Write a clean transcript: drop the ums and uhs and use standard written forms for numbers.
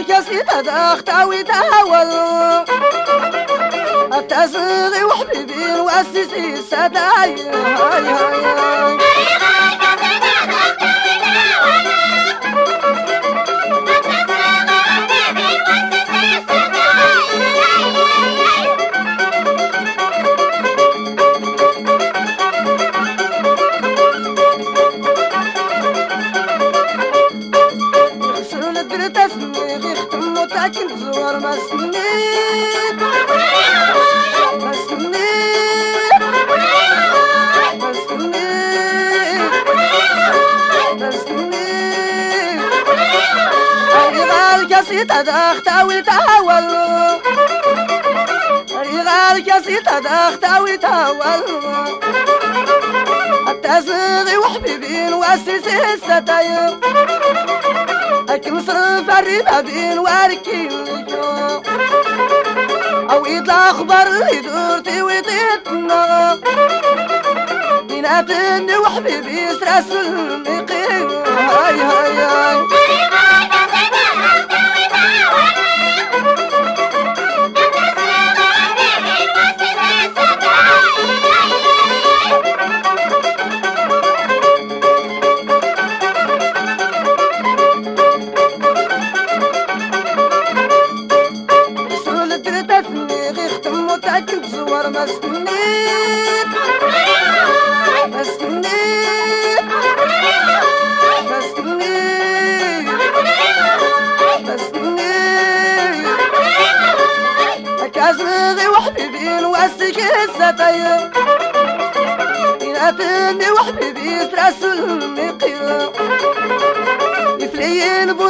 الكاسيت اختاوي تهول التسغي وحبيبي واسسي السداي هاي هاي لكن زوار ما سنيت ما سنيت ما سنيت ما سنيت أريغال كاسيت أختاوي تهول أريغال كاسيت أختاوي تهول التسغي وحبيبين واسسي الستاير لكن صرف الربا بين واركي الجو او يطلع خبر يدورتي ويطيتنا بيناتني وحبيبي سراس المقيم هاي هاي هاي كنت زوار ما سنيت ما سنيت ما سنيت ما سنيت كازغي وحبيبي واسك الستاير بيناتني وحبيبي تراس المقيم يفلين